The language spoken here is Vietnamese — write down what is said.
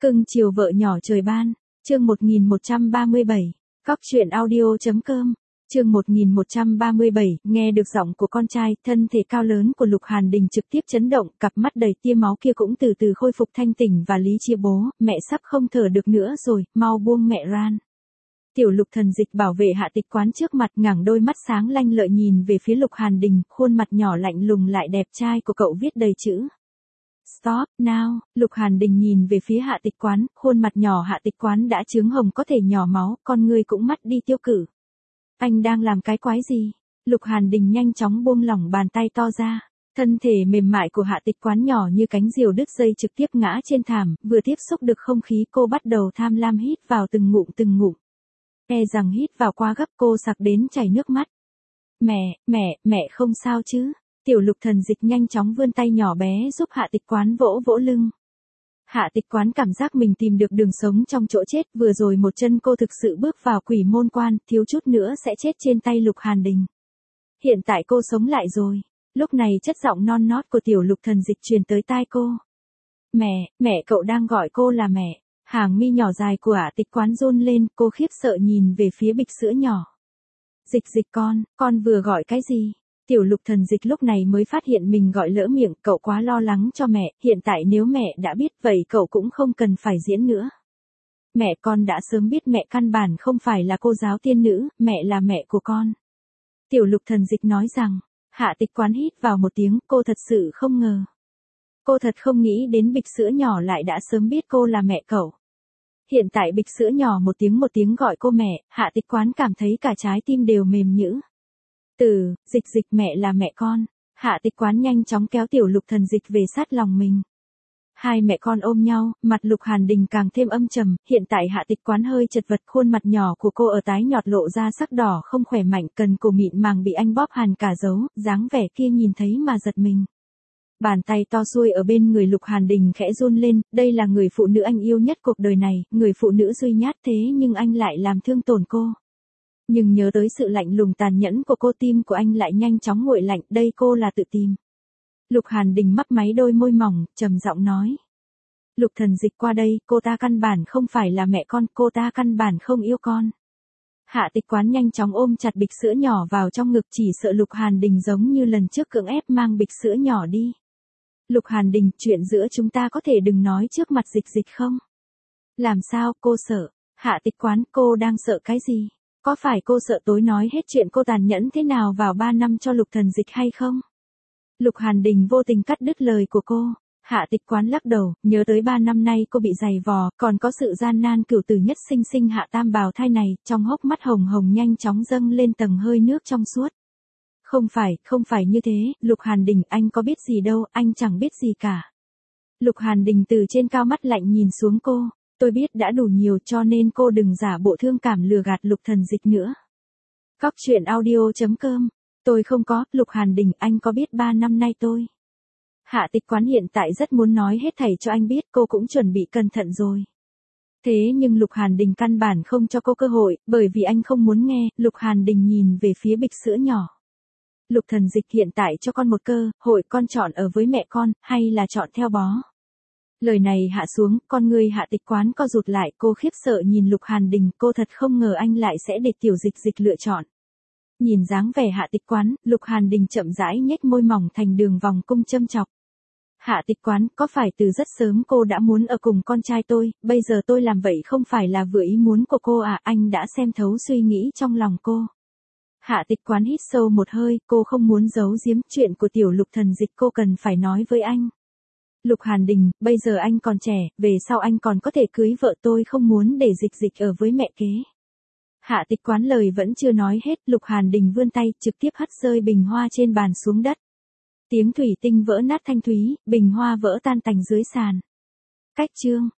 Cưng chiều vợ nhỏ trời ban, chương 1137, Cóc truyện audio.com, chương 1137, nghe được giọng của con trai, thân thể cao lớn của Lục Hàn Đình trực tiếp chấn động, cặp mắt đầy tia máu kia cũng từ từ khôi phục thanh tỉnh và lý trí. Bố, mẹ sắp không thở được nữa rồi, mau buông mẹ ran. Tiểu Lục Thần Dịch bảo vệ Hạ Tịch Quán trước mặt, ngẩng đôi mắt sáng lanh lợi nhìn về phía Lục Hàn Đình, khuôn mặt nhỏ lạnh lùng lại đẹp trai của cậu viết đầy chữ Stop now. Lục Hàn Đình nhìn về phía Hạ Tịch Quán, khuôn mặt nhỏ Hạ Tịch Quán đã chướng hồng có thể nhỏ máu, con người cũng mắt đi tiêu cử. Anh đang làm cái quái gì? Lục Hàn Đình nhanh chóng buông lỏng bàn tay to ra. Thân thể mềm mại của Hạ Tịch Quán nhỏ như cánh diều đứt dây trực tiếp ngã trên thảm, vừa tiếp xúc được không khí cô bắt đầu tham lam hít vào từng ngụm. E rằng hít vào quá gấp cô sặc đến chảy nước mắt. Mẹ không sao chứ? Tiểu Lục Thần Dịch nhanh chóng vươn tay nhỏ bé giúp Hạ Tịch Quán vỗ vỗ lưng. Hạ Tịch Quán cảm giác mình tìm được đường sống trong chỗ chết, vừa rồi một chân cô thực sự bước vào quỷ môn quan, thiếu chút nữa sẽ chết trên tay Lục Hàn Đình. Hiện tại cô sống lại rồi. Lúc này chất giọng non nót của Tiểu Lục Thần Dịch truyền tới tai cô. Mẹ cậu đang gọi cô là mẹ. Hàng mi nhỏ dài của Hạ Tịch Quán run lên, cô khiếp sợ nhìn về phía bịch sữa nhỏ. Dịch con vừa gọi cái gì? Tiểu Lục Thần Dịch lúc này mới phát hiện mình gọi lỡ miệng, cậu quá lo lắng cho mẹ, hiện tại nếu mẹ đã biết vậy cậu cũng không cần phải diễn nữa. Mẹ con đã sớm biết mẹ căn bản không phải là cô giáo tiên nữ, mẹ là mẹ của con. Tiểu Lục Thần Dịch nói rằng, Hạ Tịch Quán hít vào một tiếng, cô thật sự không ngờ. Cô thật không nghĩ đến bịch sữa nhỏ lại đã sớm biết cô là mẹ cậu. Hiện tại bịch sữa nhỏ một tiếng gọi cô mẹ, Hạ Tịch Quán cảm thấy cả trái tim đều mềm nhũn. Dịch mẹ là mẹ con. Hạ Tịch Quán nhanh chóng kéo Tiểu Lục Thần Dịch về sát lòng mình. Hai mẹ con ôm nhau, mặt Lục Hàn Đình càng thêm âm trầm, hiện tại Hạ Tịch Quán hơi chật vật, khuôn mặt nhỏ của cô ở tái nhợt lộ ra sắc đỏ không khỏe mạnh, cần cổ mịn màng bị anh bóp hàn cả dấu, dáng vẻ kia nhìn thấy mà giật mình. Bàn tay to xuôi ở bên người Lục Hàn Đình khẽ run lên, đây là người phụ nữ anh yêu nhất cuộc đời này, người phụ nữ duy nhất thế nhưng anh lại làm thương tổn cô. Nhưng nhớ tới sự lạnh lùng tàn nhẫn của cô, tim của anh lại nhanh chóng nguội lạnh, đây cô là tự tìm. Lục Hàn Đình mấp máy đôi môi mỏng, trầm giọng nói. Lục Thần Dịch qua đây, cô ta căn bản không phải là mẹ con, cô ta căn bản không yêu con. Hạ Tịch Quán nhanh chóng ôm chặt bịch sữa nhỏ vào trong ngực, chỉ sợ Lục Hàn Đình giống như lần trước cưỡng ép mang bịch sữa nhỏ đi. Lục Hàn Đình, chuyện giữa chúng ta có thể đừng nói trước mặt Dịch không? Làm sao, cô sợ? Hạ Tịch Quán, cô đang sợ cái gì? Có phải cô sợ tối nói hết chuyện cô tàn nhẫn thế nào vào 3 năm cho Lục Thần Dịch hay không? Lục Hàn Đình vô tình cắt đứt lời của cô. Hạ Tịch Quán lắc đầu, nhớ tới 3 năm nay cô bị giày vò, còn có sự gian nan cửu tử nhất sinh hạ tam bào thai này, trong hốc mắt hồng hồng nhanh chóng dâng lên tầng hơi nước trong suốt. Không phải như thế, Lục Hàn Đình, anh có biết gì đâu, anh chẳng biết gì cả. Lục Hàn Đình từ trên cao mắt lạnh nhìn xuống cô. Tôi biết đã đủ nhiều cho nên cô đừng giả bộ thương cảm lừa gạt Lục Thần Dịch nữa. Cóc truyện audio.com. Tôi không có, Lục Hàn Đình, anh có biết 3 năm nay tôi. Hạ Tịch Quán hiện tại rất muốn nói hết thảy cho anh biết, cô cũng chuẩn bị cẩn thận rồi. Thế nhưng Lục Hàn Đình căn bản không cho cô cơ hội, bởi vì anh không muốn nghe. Lục Hàn Đình nhìn về phía bịch sữa nhỏ. Lục Thần Dịch, hiện tại cho con một cơ hội, con chọn ở với mẹ con, hay là chọn theo bó. Lời này hạ xuống, con người Hạ Tịch Quán co rụt lại, cô khiếp sợ nhìn Lục Hàn Đình, cô thật không ngờ anh lại sẽ để Tiểu Dịch lựa chọn. Nhìn dáng vẻ Hạ Tịch Quán, Lục Hàn Đình chậm rãi nhếch môi mỏng thành đường vòng cung châm chọc. Hạ Tịch Quán, có phải từ rất sớm cô đã muốn ở cùng con trai tôi, bây giờ tôi làm vậy không phải là vừa ý muốn của cô à, anh đã xem thấu suy nghĩ trong lòng cô. Hạ Tịch Quán hít sâu một hơi, cô không muốn giấu giếm chuyện của Tiểu Lục Thần Dịch, cô cần phải nói với anh. Lục Hàn Đình, bây giờ anh còn trẻ, về sau anh còn có thể cưới vợ, tôi không muốn để Dịch ở với mẹ kế. Hạ Tịch Quán lời vẫn chưa nói hết, Lục Hàn Đình vươn tay, trực tiếp hất rơi bình hoa trên bàn xuống đất. Tiếng thủy tinh vỡ nát thanh thúy, bình hoa vỡ tan tành dưới sàn. Cách chương.